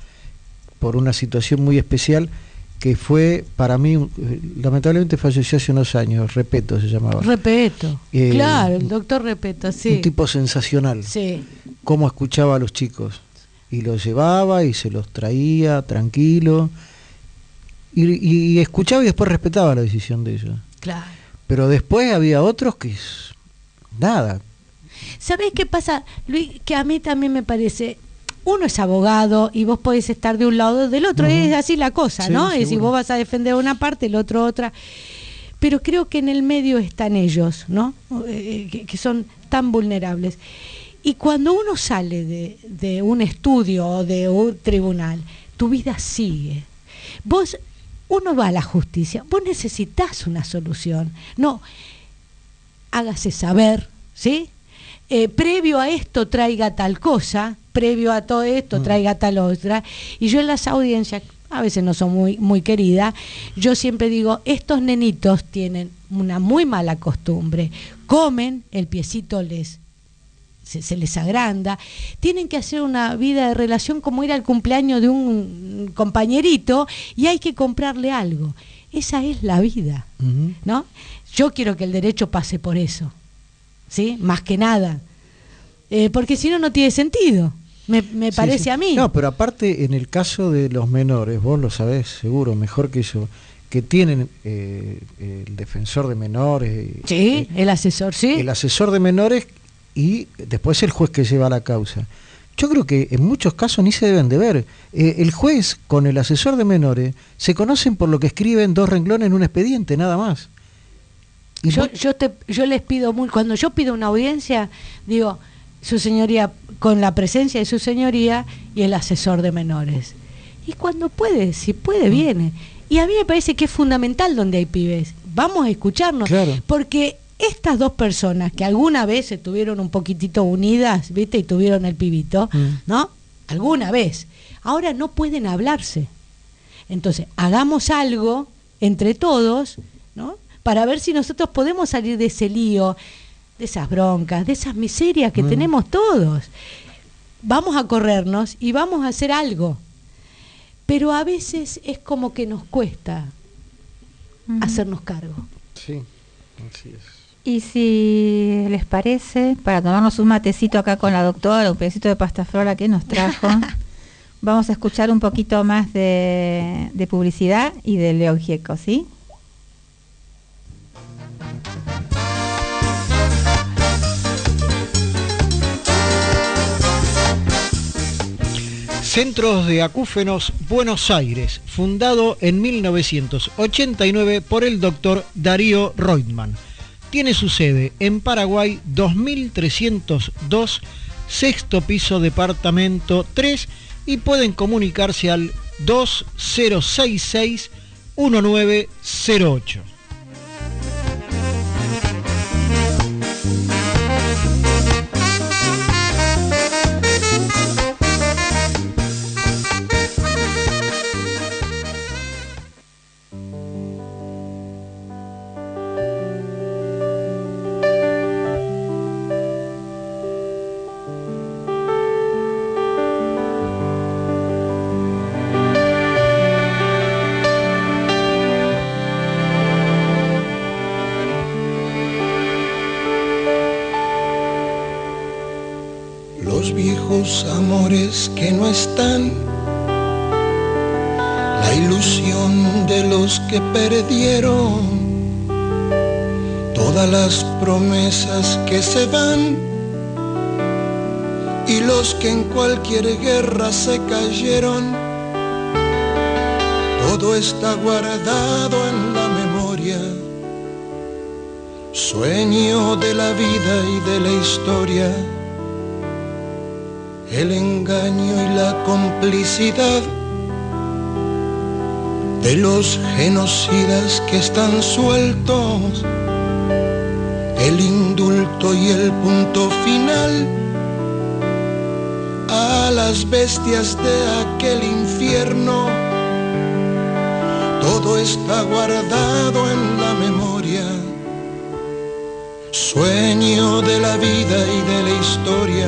por una situación muy especial, que fue para mí, lamentablemente falleció hace unos años, Repeto se llamaba. Repeto, eh, claro, el doctor Repeto, sí. Un tipo sensacional, sí. Cómo escuchaba a los chicos, y los llevaba y se los traía tranquilo, y, y, y escuchaba y después respetaba la decisión de ellos. Claro. Pero después había otros que, nada. ¿Sabés qué pasa, Luis? Que a mí también me parece... Uno es abogado y vos podés estar de un lado o del otro, uh-huh. Es así la cosa, sí, ¿no? Es decir, vos vas a defender una parte, el otro otra. Pero creo que en el medio están ellos, ¿no? Eh, que, que son tan vulnerables. Y cuando uno sale de, de un estudio o de un tribunal, tu vida sigue. Vos, uno va a la justicia, vos necesitas una solución. No, hágase saber, ¿sí? Eh, previo a esto traiga tal cosa, previo a todo esto traiga tal otra. Y yo en las audiencias, a veces no son muy, muy queridas, yo siempre digo, estos nenitos tienen una muy mala costumbre, comen, el piecito les se, se les agranda, tienen que hacer una vida de relación como ir al cumpleaños de un compañerito y hay que comprarle algo. Esa es la vida, uh-huh. ¿no? Yo quiero que el derecho pase por eso, ¿sí? Más que nada, eh, porque si no, no tiene sentido, me, me sí, parece sí. a mí. No, pero aparte, en el caso de los menores, vos lo sabés seguro, mejor que yo, que tienen eh, el defensor de menores. Sí, eh, el asesor, sí. El asesor de menores y después el juez que lleva la causa. Yo creo que en muchos casos ni se deben de ver. Eh, el juez con el asesor de menores se conocen por lo que escriben dos renglones en un expediente, nada más. Y yo, yo, te, yo les pido muy, cuando yo pido una audiencia, digo, su señoría, con la presencia de su señoría y el asesor de menores. Y cuando puede, si puede, viene. Y a mí me parece que es fundamental donde hay pibes. Vamos a escucharnos, claro. Porque estas dos personas que alguna vez se tuvieron un poquitito unidas, ¿viste? Y tuvieron el pibito, mm. ¿no? Alguna vez. Ahora no pueden hablarse. Entonces, hagamos algo entre todos, ¿no? Para ver si nosotros podemos salir de ese lío, de esas broncas, de esas miserias que mm. tenemos todos. Vamos a corrernos y vamos a hacer algo. Pero a veces es como que nos cuesta mm. hacernos cargo. Sí, así es. Y si les parece, para tomarnos un matecito acá con la doctora, un pedacito de pasta flora que nos trajo, vamos a escuchar un poquito más de, de publicidad y de Leo Gieco, ¿sí? Centros de Acúfenos Buenos Aires, fundado en mil novecientos ochenta y nueve por el doctor Darío Reutemann. Tiene su sede en Paraguay dos mil trescientos dos, sexto piso, departamento tres, y pueden comunicarse al dos cero seis seis, uno nueve cero ocho. los amores que no están, la ilusión de los que perdieron, todas las promesas que se van y los que en cualquier guerra se cayeron. Todo está guardado en la memoria, sueño de la vida y de la historia, el engaño y la complicidad de los genocidas que están sueltos, el indulto y el punto final a las bestias de aquel infierno. Todo está guardado en la memoria, sueño de la vida y de la historia.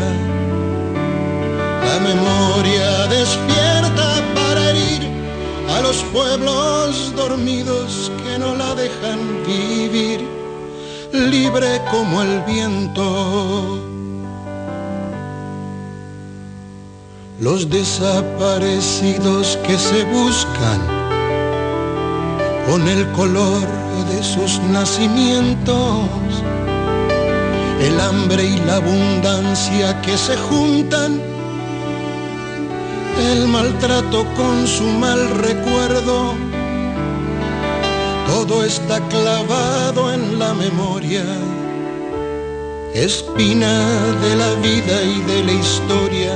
La memoria despierta para herir a los pueblos dormidos que no la dejan vivir, libre como el viento. Los desaparecidos que se buscan con el color de sus nacimientos, el hambre y la abundancia que se juntan, el maltrato con su mal recuerdo, todo está clavado en la memoria, espina de la vida y de la historia.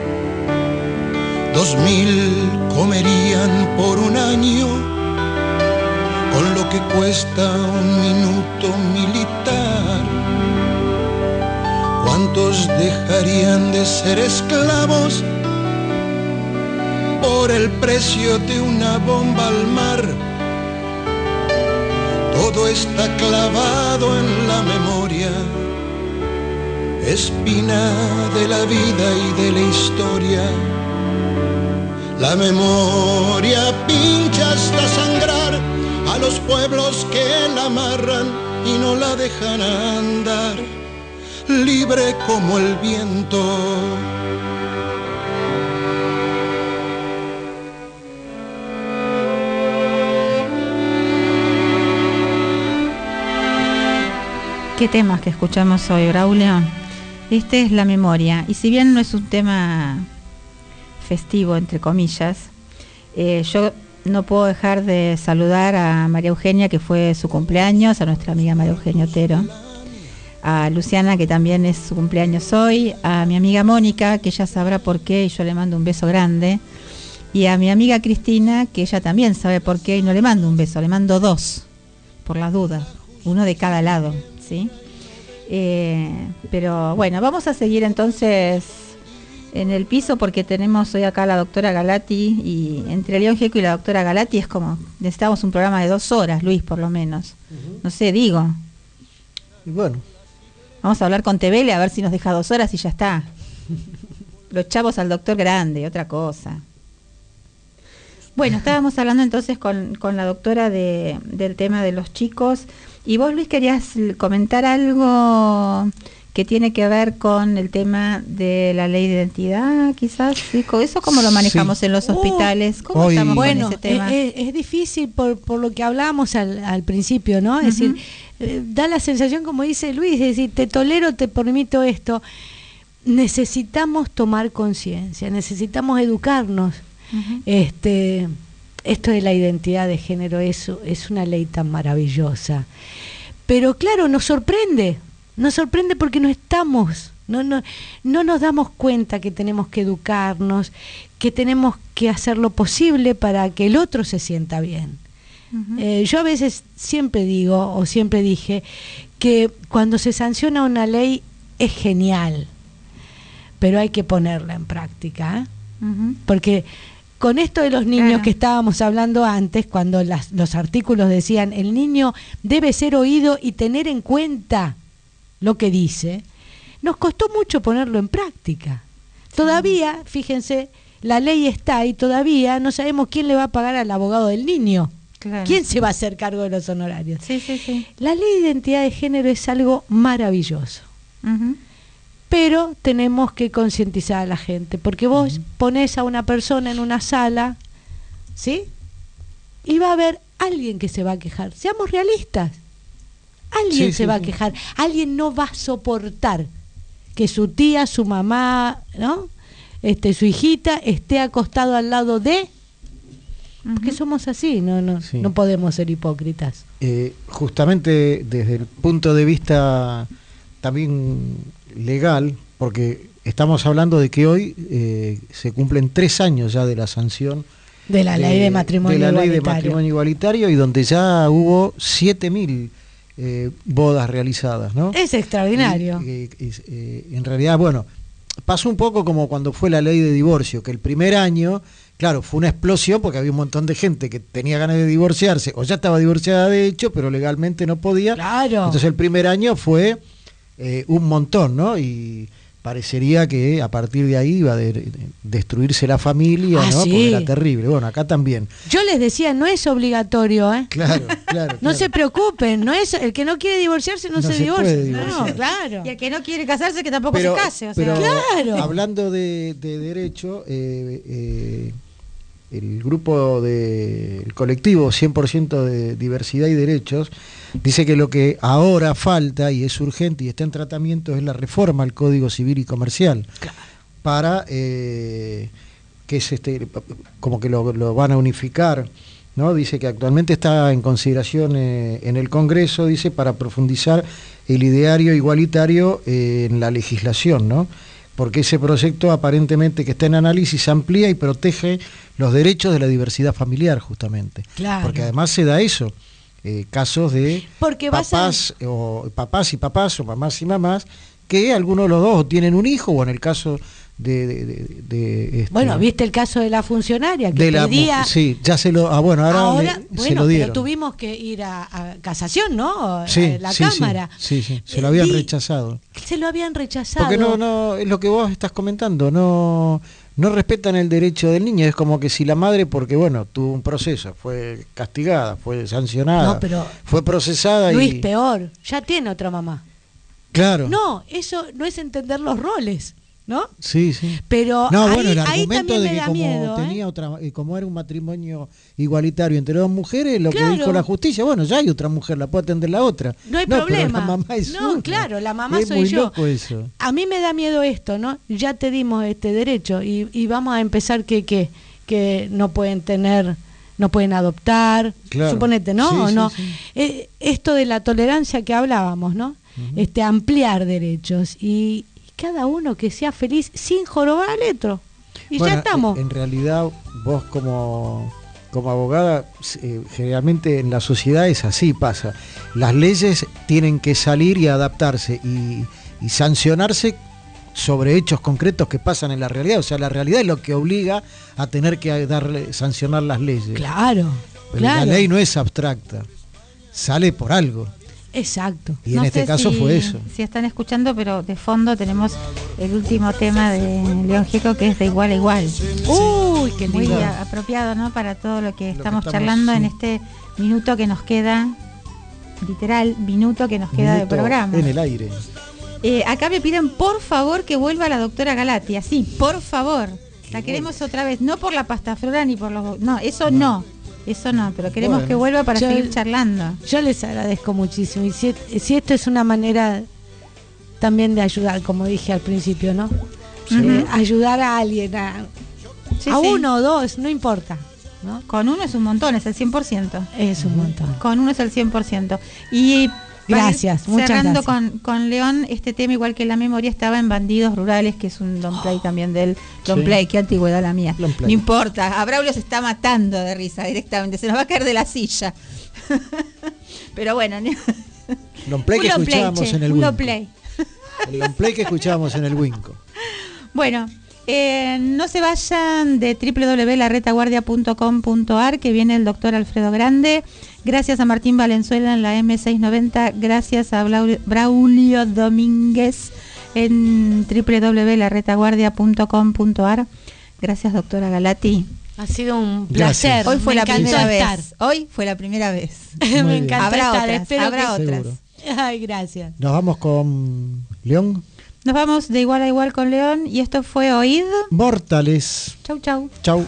Dos mil comerían por un año con lo que cuesta un minuto militar. ¿Cuántos dejarían de ser esclavos por el precio de una bomba al mar? Todo está clavado en la memoria, espina de la vida y de la historia. La memoria pincha hasta sangrar a los pueblos que la amarran y no la dejan andar, libre como el viento. ¿Qué temas que escuchamos hoy, Braulio? Este es la memoria, y si bien no es un tema festivo, entre comillas, eh, yo no puedo dejar de saludar a María Eugenia, que fue su cumpleaños, a nuestra amiga María Eugenia Otero, a Luciana, que también es su cumpleaños hoy, a mi amiga Mónica, que ella sabrá por qué, y yo le mando un beso grande, y a mi amiga Cristina, que ella también sabe por qué, y no le mando un beso, le mando dos, por las dudas, uno de cada lado, ¿sí? Eh, pero bueno, vamos a seguir entonces en el piso, porque tenemos hoy acá a la doctora Galati, y entre León Gieco y la doctora Galati es como, necesitamos un programa de dos horas, Luis, por lo menos. Uh-huh. No sé, digo. Y bueno. Vamos a hablar con Tevele a ver si nos deja dos horas y ya está. Los chavos al doctor grande, otra cosa. Bueno, estábamos hablando entonces con, con la doctora de, del tema de los chicos, y vos, Luis, querías comentar algo que tiene que ver con el tema de la ley de identidad, quizás. ¿Sí? ¿Eso cómo lo manejamos sí. en los hospitales? ¿Cómo Hoy, estamos bueno, con ese tema? Es, es difícil por, por lo que hablábamos al, al principio, ¿no? Es uh-huh. decir, eh, da la sensación, como dice Luis, es decir, te tolero, te permito esto. Necesitamos tomar conciencia, necesitamos educarnos. Uh-huh. Este, esto de la identidad de género es, es una ley tan maravillosa. Pero claro, nos sorprende. Nos sorprende porque no estamos, no, no, no nos damos cuenta que tenemos que educarnos, que tenemos que hacer lo posible para que el otro se sienta bien. Uh-huh. Eh, yo a veces siempre digo, o siempre dije, que cuando se sanciona una ley es genial, pero hay que ponerla en práctica, ¿eh? Uh-huh. Porque con esto de los niños claro. que estábamos hablando antes, cuando las, los artículos decían, el niño debe ser oído y tener en cuenta lo que dice, nos costó mucho ponerlo en práctica. Sí. Todavía, fíjense, la ley está y todavía no sabemos quién le va a pagar al abogado del niño. Claro. ¿Quién se va a hacer cargo de los honorarios? Sí, sí, sí. La ley de identidad de género es algo maravilloso. Uh-huh. pero tenemos que concientizar a la gente, porque vos uh-huh. ponés a una persona en una sala, ¿sí? Y va a haber alguien que se va a quejar. Seamos realistas. Alguien sí, se sí, va sí. a quejar. Alguien no va a soportar que su tía, su mamá, ¿no? Este, su hijita esté acostado al lado de... Uh-huh. Porque somos así, no, no, sí. no podemos ser hipócritas. Eh, justamente desde el punto de vista también legal, porque estamos hablando de que hoy eh, se cumplen tres años ya de la sanción de la ley de, de matrimonio de la igualitario. ley de matrimonio igualitario, y donde ya hubo siete mil eh, bodas realizadas, ¿no? Es extraordinario. Y, y, y, eh, en realidad, bueno, pasó un poco como cuando fue la ley de divorcio, que el primer año, claro, fue una explosión porque había un montón de gente que tenía ganas de divorciarse, o ya estaba divorciada de hecho, pero legalmente no podía. Claro. Entonces el primer año fue eh, un montón, ¿no? Y parecería que a partir de ahí iba a de, de destruirse la familia, ah, ¿no? Sí. Porque era terrible. Bueno, acá también. Yo les decía, no es obligatorio, ¿eh? Claro, claro. No claro. se preocupen, no es el que no quiere divorciarse no, No se, se divorcia. puede divorciar. No, claro. Y el que no quiere casarse que tampoco Pero- se case, o sea. pero Claro. hablando de, de derecho, eh, eh, el grupo de el colectivo cien por ciento de diversidad y derechos dice que lo que ahora falta y es urgente y está en tratamiento es la reforma al Código Civil y Comercial, Claro. para eh, que es este como que lo, lo van a unificar, ¿no? Dice que actualmente está en consideración eh, en el Congreso, dice, para profundizar el ideario igualitario eh, en la legislación, ¿no? Porque ese proyecto aparentemente que está en análisis amplía y protege los derechos de la diversidad familiar, justamente. Claro. Porque además se da eso, eh, casos de Porque va a ser- papás, o papás y papás, o mamás y mamás, que algunos de los dos tienen un hijo, o en el caso de... de, de- de, este, Bueno, viste el caso de la funcionaria que de la, pedía... sí, ya se lo... Ah, bueno, ahora, Ahora, le- bueno, se lo pero dieron. tuvimos que ir a, a casación, ¿no? Sí, A la sí, Cámara. Sí, sí, sí, se lo habían Y rechazado. Se lo habían rechazado. Porque no, no, es lo que vos estás comentando, no, no respetan el derecho del niño. Es como que si la madre, porque bueno, tuvo un proceso, fue castigada, fue sancionada, No, pero fue procesada Luis, y... peor, ya tiene otra mamá. Claro. No, eso no es entender los roles, ¿no? Sí, sí. Pero No, ahí, bueno, el ahí argumento también de me que da como miedo. ¿eh? tenía otra, eh, como era un matrimonio igualitario entre dos mujeres, lo Claro. que dijo la justicia, bueno, ya hay otra mujer, la puede atender la otra. No hay pero problema. la mamá es No, una. claro, la mamá es soy muy yo. loco eso. A mí me da miedo esto, ¿no? Ya te dimos este derecho y, y vamos a empezar que, que, que no pueden tener, no pueden adoptar, Claro. suponete, ¿no? Sí, ¿O sí, no? sí. Eh, esto de la tolerancia que hablábamos, ¿no? Ujú. Este, ampliar derechos y, y cada uno que sea feliz sin jorobar al otro. Y Bueno, ya estamos. En realidad, vos como, como abogada, eh, generalmente en la sociedad es así, pasa. Las leyes tienen que salir y adaptarse y, y sancionarse sobre hechos concretos que pasan en la realidad. O sea, la realidad es lo que obliga a tener que darle, sancionar las leyes. Claro, Pero claro. la ley no es abstracta, sale por algo. Exacto. Y en No este sé caso si- fue eso. Si están escuchando, pero de fondo tenemos el último tema de León Gieco, que es de igual a igual. Uy, qué Muy lindo. a- apropiado, ¿no? Para todo lo que que estamos estamos, charlando sí. en este minuto que nos queda, literal, minuto que nos queda de Minuto programa. en el aire. Eh, acá me piden por favor que vuelva la doctora Galati, así, por favor. La queremos otra vez, no por la pasta flora ni por los... No, eso no, eso no, pero queremos Bueno. que vuelva para Yo- seguir charlando. Yo les agradezco muchísimo. Y si, si esto es una manera también de ayudar, como dije al principio, ¿no? Eh, ayudar a alguien, a, Sí, a sí. uno o dos, no importa, ¿no? Con uno es un montón, es el cien por ciento. Es un montón. Con uno es el cien por ciento. Y para Gracias, ir muchas cerrando gracias. Con, con León, este tema, igual que la memoria, estaba en Bandidos Rurales, que es un long play también del long Sí. play. Qué antigüedad la mía. Long play. No importa, a Braulio se está matando de risa directamente, se nos va a caer de la silla. Pero bueno, ne- Long play un que long play, escuchábamos che, en el un long Winco. play. El long play que escuchábamos en el Winco. Bueno, eh, no se vayan de doble u doble u doble u punto la retaguardia punto com punto a r, que viene el doctor Alfredo Grande. Gracias a Martín Valenzuela en la eme seiscientos noventa. Gracias a Braulio, Braulio Domínguez en doble u doble u doble u punto la retaguardia punto com punto a r. Gracias, doctora Galati. Ha sido un Gracias. placer. Hoy fue Me la encantó primera estar. vez. Hoy fue la primera vez. Muy Me bien. encantó Habrá estar. otras, Espero habrá que- otras. Seguro. Ay, gracias. Nos vamos con León. Nos vamos de igual a igual con León y esto fue Oíd Mortales. Chau, chau. Chau.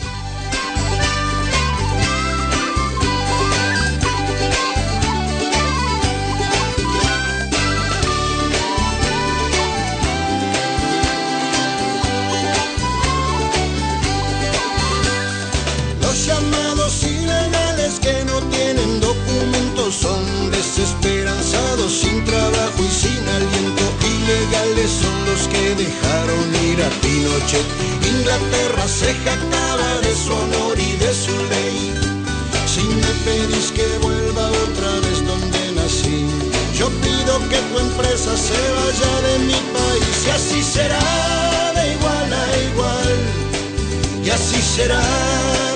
Los llamados ilegales que no tienen documentos son desesperanzados, sin trabajo y sin aliento. Ilegales son los que dejaron ir a Pinochet. Inglaterra se jactaba de su honor y de su ley. Si me pedís que vuelva otra vez donde nací, yo pido que tu empresa se vaya de mi país. Y así será de igual a igual, y así será